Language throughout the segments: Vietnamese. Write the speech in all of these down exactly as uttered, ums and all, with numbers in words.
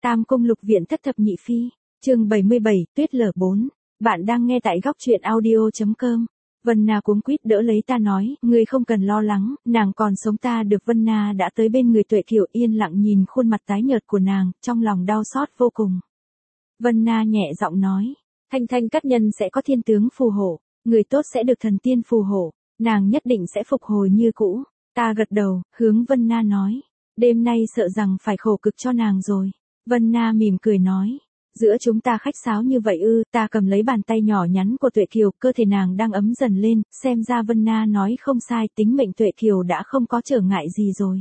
Tam Cung Lục Viện Thất Thập Nhị Phi, chương bảy mươi bảy, Tuyết Lở bốn. Bạn đang nghe tại góc truyện audio chấm com. Vân Na cuống quýt đỡ lấy ta nói, ngươi không cần lo lắng, nàng còn sống. Ta được Vân Na đã tới bên người Tuệ Kiều yên lặng nhìn khuôn mặt tái nhợt của nàng, trong lòng đau xót vô cùng. Vân Na nhẹ giọng nói, Thanh Thanh các nhân sẽ có thiên tướng phù hộ, người tốt sẽ được thần tiên phù hộ, nàng nhất định sẽ phục hồi như cũ. Ta gật đầu, hướng Vân Na nói, đêm nay sợ rằng phải khổ cực cho nàng rồi. Vân Na mỉm cười nói, giữa chúng ta khách sáo như vậy ư? Ta cầm lấy bàn tay nhỏ nhắn của Tuệ Kiều, cơ thể nàng đang ấm dần lên, xem ra Vân Na nói không sai, tính mệnh Tuệ Kiều đã không có trở ngại gì rồi.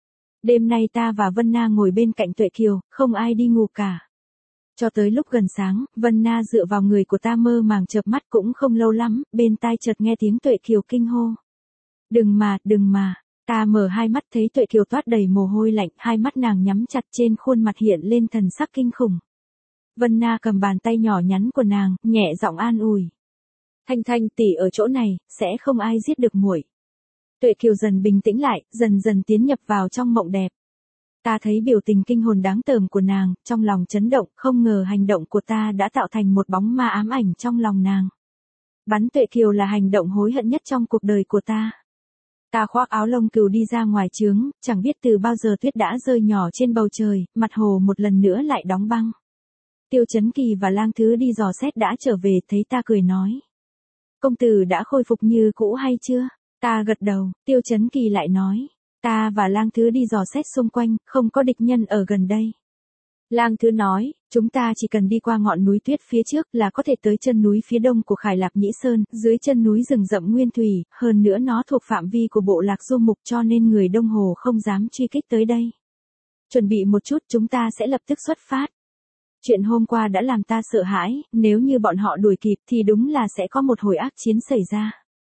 Đêm nay ta và Vân Na ngồi bên cạnh Tuệ Kiều, không ai đi ngủ cả. Cho tới lúc gần sáng, Vân Na dựa vào người của ta mơ màng chợp mắt, cũng không lâu lắm, bên tai chợt nghe tiếng Tuệ Kiều kinh hô. Đừng mà, đừng mà. Ta mở hai mắt thấy Tuệ Kiều toát đầy mồ hôi lạnh, hai mắt nàng nhắm chặt, trên khuôn mặt hiện lên thần sắc kinh khủng. Vân Na cầm bàn tay nhỏ nhắn của nàng, nhẹ giọng an ủi. Thanh Thanh tỷ ở chỗ này, sẽ không ai giết được muội. Tuệ Kiều dần bình tĩnh lại, dần dần tiến nhập vào trong mộng đẹp. Ta thấy biểu tình kinh hồn đáng tởm của nàng, trong lòng chấn động, không ngờ hành động của ta đã tạo thành một bóng ma ám ảnh trong lòng nàng. Bắn Tuệ Kiều là hành động hối hận nhất trong cuộc đời của ta. Ta khoác áo lông cừu đi ra ngoài trướng, chẳng biết từ bao giờ tuyết đã rơi nhỏ trên bầu trời, mặt hồ một lần nữa lại đóng băng. Tiêu Chấn Kỳ và Lang Thứ đi dò xét đã trở về, thấy ta cười nói. Công tử đã khôi phục như cũ hay chưa? Ta gật đầu, Tiêu Chấn Kỳ lại nói. Ta và Lang Thứ đi dò xét xung quanh, không có địch nhân ở gần đây. Lang Thứ nói, chúng ta chỉ cần đi qua ngọn núi tuyết phía trước là có thể tới chân núi phía đông của Khải Lạp Nhĩ Sơn, dưới chân núi rừng rậm nguyên thủy, hơn nữa nó thuộc phạm vi của bộ lạc du mục cho nên người Đông Hồ không dám truy kích tới đây. Chuẩn bị một chút, chúng ta sẽ lập tức xuất phát. Chuyện hôm qua đã làm ta sợ hãi, nếu như bọn họ đuổi kịp thì đúng là sẽ có một hồi ác chiến xảy ra.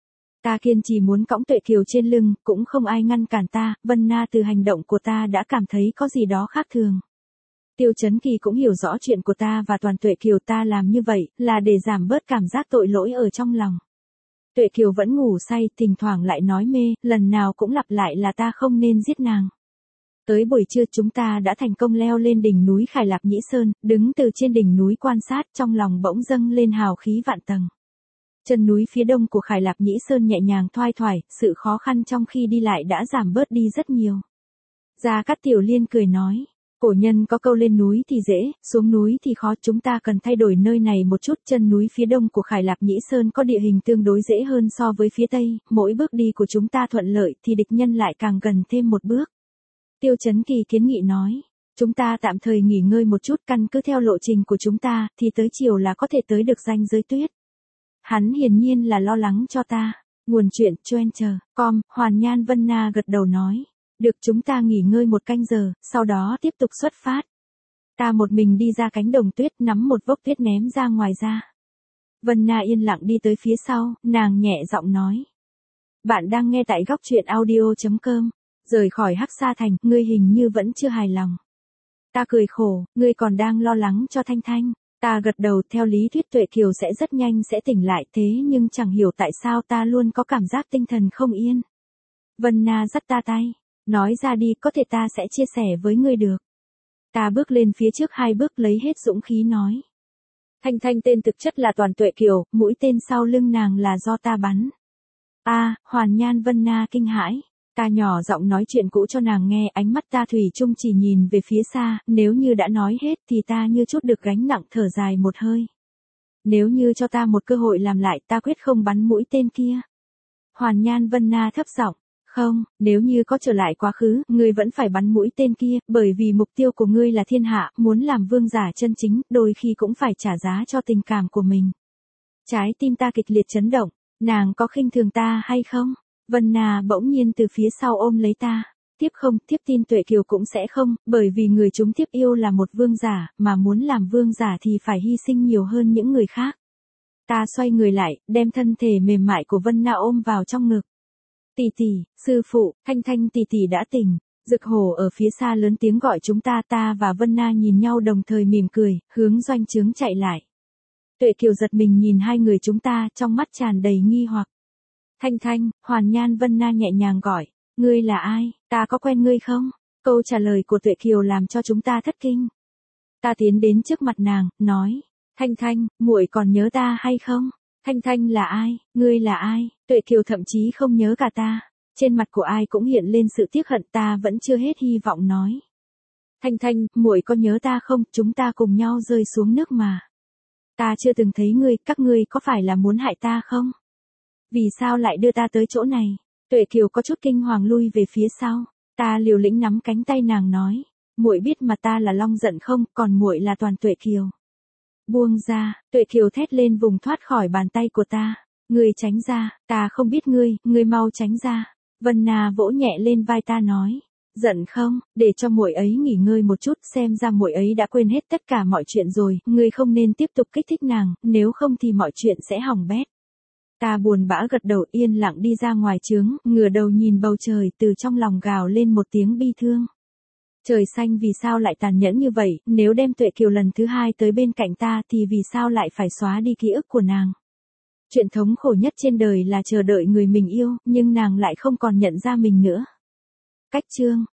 Ta kiên trì muốn cõng Tuệ Kiều trên lưng, cũng không ai ngăn cản ta. Vân Na từ hành động của ta đã cảm thấy có gì đó khác thường. Tiêu Chấn Kỳ cũng hiểu rõ chuyện của ta và toàn Tuệ Kiều, ta làm như vậy là để giảm bớt cảm giác tội lỗi ở trong lòng. Tuệ Kiều vẫn ngủ say, thỉnh thoảng lại nói mê, lần nào cũng lặp lại là ta không nên giết nàng. Tới buổi trưa chúng ta đã thành công leo lên đỉnh núi Khải Lạp Nhĩ Sơn, đứng từ trên đỉnh núi quan sát, trong lòng bỗng dâng lên hào khí vạn tầng. Chân núi phía đông của Khải Lạp Nhĩ Sơn nhẹ nhàng thoai thoải, sự khó khăn trong khi đi lại đã giảm bớt đi rất nhiều. Gia Cát Tiểu Liên cười nói. Cổ nhân có câu lên núi thì dễ, xuống núi thì khó, chúng ta cần thay đổi nơi này một chút. Chân núi phía đông của Khải Lạp Nhĩ Sơn có địa hình tương đối dễ hơn so với phía tây, mỗi bước đi của chúng ta thuận lợi thì địch nhân lại càng gần thêm một bước. Tiêu Chấn Kỳ kiến nghị nói, chúng ta tạm thời nghỉ ngơi một chút, căn cứ theo lộ trình của chúng ta thì tới chiều là có thể tới được ranh giới tuyết. Hắn hiển nhiên là lo lắng cho ta. Nguồn chuyện Twitter chấm com, Hoàn Nhan Vân Na gật đầu nói. Được, chúng ta nghỉ ngơi một canh giờ, sau đó tiếp tục xuất phát. Ta một mình đi ra cánh đồng tuyết, nắm một vốc tuyết ném ra ngoài ra. Vân Na yên lặng đi tới phía sau, nàng nhẹ giọng nói. Bạn đang nghe tại góc truyện audio chấm com. Rời khỏi Hắc Sa Thành, ngươi hình như vẫn chưa hài lòng. Ta cười khổ, ngươi còn đang lo lắng cho Thanh Thanh. Ta gật đầu, theo lý thuyết Tuệ Kiều sẽ rất nhanh sẽ tỉnh lại, thế nhưng chẳng hiểu tại sao ta luôn có cảm giác tinh thần không yên. Vân Na dắt ta tay. Nói ra đi, có thể ta sẽ chia sẻ với ngươi được. Ta bước lên phía trước hai bước, lấy hết dũng khí nói. Thanh Thanh tên thực chất là Toàn Tuệ Kiều, mũi tên sau lưng nàng là do ta bắn. A, à, Hoàn Nhan Vân Na kinh hãi. Ta nhỏ giọng nói chuyện cũ cho nàng nghe, ánh mắt ta thủy chung chỉ nhìn về phía xa, nếu như đã nói hết thì ta như chút được gánh nặng, thở dài một hơi. Nếu như cho ta một cơ hội làm lại, ta quyết không bắn mũi tên kia. Hoàn Nhan Vân Na thấp giọng. Không, nếu như có trở lại quá khứ, ngươi vẫn phải bắn mũi tên kia, bởi vì mục tiêu của ngươi là thiên hạ, muốn làm vương giả chân chính, đôi khi cũng phải trả giá cho tình cảm của mình. Trái tim ta kịch liệt chấn động, nàng có khinh thường ta hay không? Vân Na bỗng nhiên từ phía sau ôm lấy ta. Tiếp không, tiếp tin Tuệ Kiều cũng sẽ không, bởi vì người chúng tiếp yêu là một vương giả, mà muốn làm vương giả thì phải hy sinh nhiều hơn những người khác. Ta xoay người lại, đem thân thể mềm mại của Vân Na ôm vào trong ngực. Tỷ tỷ, sư phụ, Thanh Thanh tỷ tỷ đã tỉnh. Dực Hổ ở phía xa lớn tiếng gọi chúng ta, ta và Vân Na nhìn nhau đồng thời mỉm cười, hướng doanh trướng chạy lại. Tuệ Kiều giật mình nhìn hai người chúng ta, trong mắt tràn đầy nghi hoặc. Thanh Thanh, Hoàn Nhan Vân Na nhẹ nhàng gọi, ngươi là ai, ta có quen ngươi không? Câu trả lời của Tuệ Kiều làm cho chúng ta thất kinh. Ta tiến đến trước mặt nàng, nói, Thanh Thanh, muội còn nhớ ta hay không? Thanh Thanh là ai, ngươi là ai? Tuệ Kiều thậm chí không nhớ cả ta. Trên mặt của ai cũng hiện lên sự tiếc hận, ta vẫn chưa hết hy vọng nói. Thanh Thanh, muội có nhớ ta không, chúng ta cùng nhau rơi xuống nước mà. Ta chưa từng thấy ngươi, các ngươi có phải là muốn hại ta không? Vì sao lại đưa ta tới chỗ này? Tuệ Kiều có chút kinh hoàng lui về phía sau. Ta liều lĩnh nắm cánh tay nàng nói, muội biết mà ta là Long Giận không, còn muội là toàn Tuệ Kiều. Buông ra, Tuệ Kiều thét lên vùng thoát khỏi bàn tay của ta. Ngươi tránh ra, ta không biết ngươi, ngươi mau tránh ra. Vân Na vỗ nhẹ lên vai ta nói, giận không, để cho muội ấy nghỉ ngơi một chút, xem ra muội ấy đã quên hết tất cả mọi chuyện rồi, ngươi không nên tiếp tục kích thích nàng, nếu không thì mọi chuyện sẽ hỏng bét. Ta buồn bã gật đầu yên lặng đi ra ngoài trướng, ngửa đầu nhìn bầu trời, từ trong lòng gào lên một tiếng bi thương. Trời xanh vì sao lại tàn nhẫn như vậy, nếu đem Tuệ Kiều lần thứ hai tới bên cạnh ta thì vì sao lại phải xóa đi ký ức của nàng. Chuyện thống khổ nhất trên đời là chờ đợi người mình yêu, nhưng nàng lại không còn nhận ra mình nữa. Cách chương